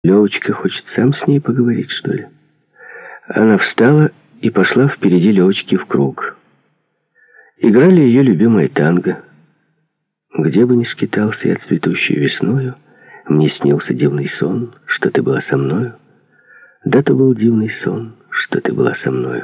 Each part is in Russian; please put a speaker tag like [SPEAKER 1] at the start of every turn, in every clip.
[SPEAKER 1] Левочка хочет сам с ней поговорить, что ли? Она встала и пошла впереди Левочки в круг. Играли ее любимое танго. Где бы ни скитался я цветущей весною, мне снился дивный сон, что ты была со мною. Да, то был дивный сон, что ты была со мною.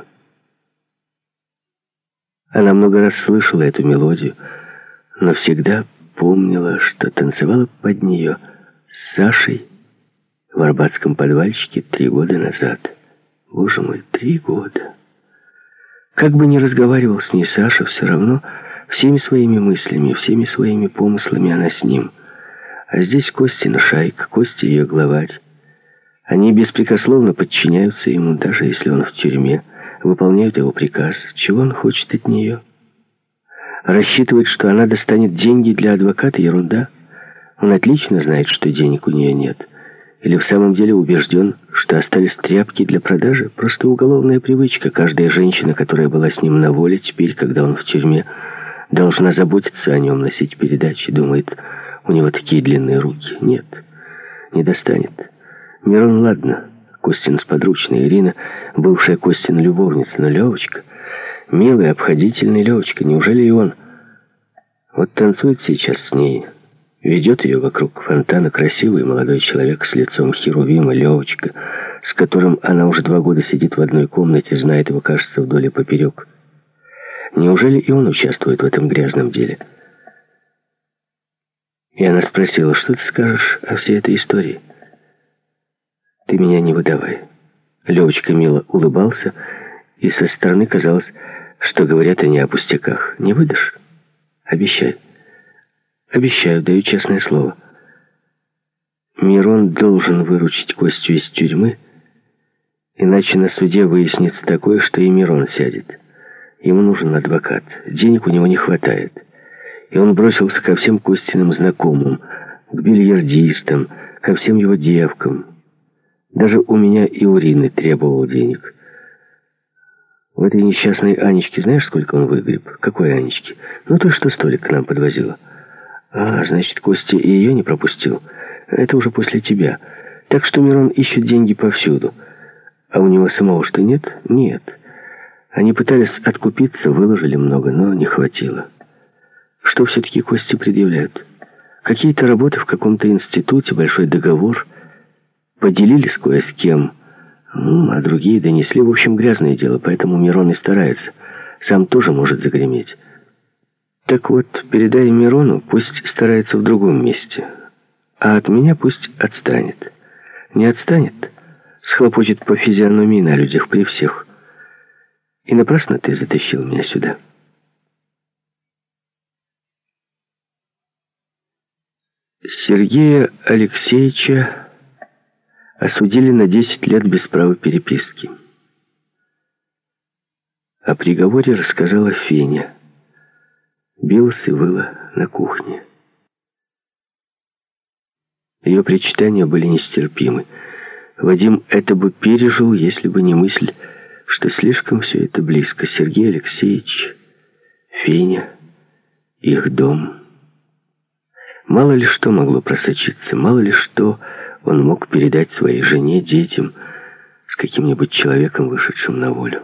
[SPEAKER 1] Она много раз слышала эту мелодию, но всегда помнила, что танцевала под нее с Сашей в арбатском подвальчике 3 года назад. Боже мой, 3 года. Как бы ни разговаривал с ней Саша, все равно всеми своими мыслями, всеми своими помыслами она с ним. А здесь Костина шайка, Костя ее главарь. Они беспрекословно подчиняются ему, даже если он в тюрьме, выполняют его приказ. Чего он хочет от нее? Рассчитывает, что она достанет деньги для адвоката, ерунда. Он отлично знает, что денег у нее нет. Или в самом деле убежден, что остались тряпки для продажи? Просто уголовная привычка. Каждая женщина, которая была с ним на воле, теперь, когда он в тюрьме, должна заботиться о нем, носить передачи. Думает, у него такие длинные руки. Нет, не достанет. Мирон, ладно, Костин сподручный, Ирина, бывшая Костина любовница, но Левочка, милый, обходительный Левочка, неужели и он? Вот танцует сейчас с ней, ведет ее вокруг фонтана красивый молодой человек с лицом херувима, Левочка, с которым она уже 2 года сидит в одной комнате, знает его, кажется, вдоль и поперек. Неужели и он участвует в этом грязном деле? И она спросила, что ты скажешь о всей этой истории? Ты меня не выдавай. Левочка мило улыбался, и со стороны казалось, что говорят они о пустяках. Не выдашь? Обещай. Обещаю, даю честное слово. Мирон должен выручить Костю из тюрьмы, иначе на суде выяснится такое, что и Мирон сядет. Ему нужен адвокат. Денег у него не хватает. И он бросился ко всем Костиным знакомым, к бильярдистам, ко всем его девкам. Даже у меня и у Рины требовал денег. У этой несчастной Анечки знаешь, сколько он выгреб? Какой Анечки? Ну, той, что столик к нам подвозила. А, значит, Костя и ее не пропустил. Это уже после тебя. Так что Мирон ищет деньги повсюду. А у него самого что, нет? Нет. Они пытались откупиться, выложили много, но не хватило. Что все-таки Косте предъявляют? Какие-то работы в каком-то институте, большой договор. Поделились кое с кем, а другие донесли. В общем, грязное дело, поэтому Мирон и старается. Сам тоже может загреметь. Так вот, передай Мирону, пусть старается в другом месте. А от меня пусть отстанет. Не отстанет, схлопочет по физиономии на людях при всех. И напрасно ты затащил меня сюда. Сергея Алексеевича осудили на 10 лет без права переписки. О приговоре рассказала Феня. Билась и выла на кухне. Ее причитания были нестерпимы. Вадим это бы пережил, если бы не мысль, что слишком все это близко. Сергей Алексеевич, Феня, их дом. Мало ли что могло просочиться, мало ли что он мог передать своей жене, детям, с каким-нибудь человеком, вышедшим на волю.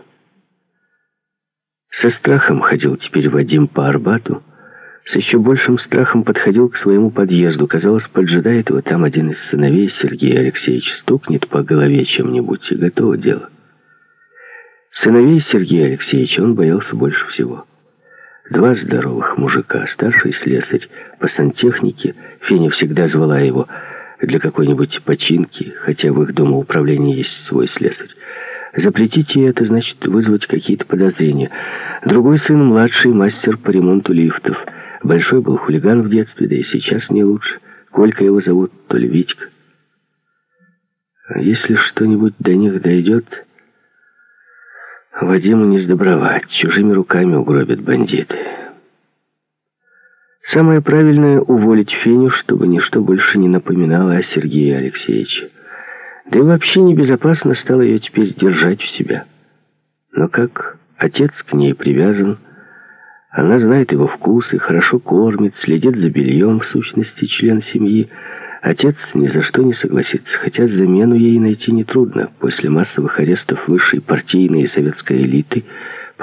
[SPEAKER 1] Со страхом ходил теперь Вадим по Арбату, с еще большим страхом подходил к своему подъезду. Казалось, поджидает его там один из сыновей Сергея Алексеевича, стукнет по голове чем-нибудь, и готово дело. Сыновей Сергея Алексеевича он боялся больше всего. 2 здоровых мужика, старший слесарь по сантехнике, Феня всегда звала его для какой-нибудь починки, хотя в их домоуправлении есть свой слесарь. Запретить ей это значит вызвать какие-то подозрения. Другой сын, младший, мастер по ремонту лифтов. Большой был хулиган в детстве, да и сейчас не лучше. Колька его зовут, то ли Витька. А если что-нибудь до них дойдет, Вадиму не сдобровать, чужими руками угробят бандиты. Самое правильное — уволить Феню, чтобы ничто больше не напоминало о Сергее Алексеевиче. Да и вообще небезопасно стало ее теперь держать у себя. Но как отец к ней привязан, она знает его вкусы, хорошо кормит, следит за бельем, в сущности, член семьи. Отец ни за что не согласится, хотя замену ей найти нетрудно. После массовых арестов высшей партийной и советской элиты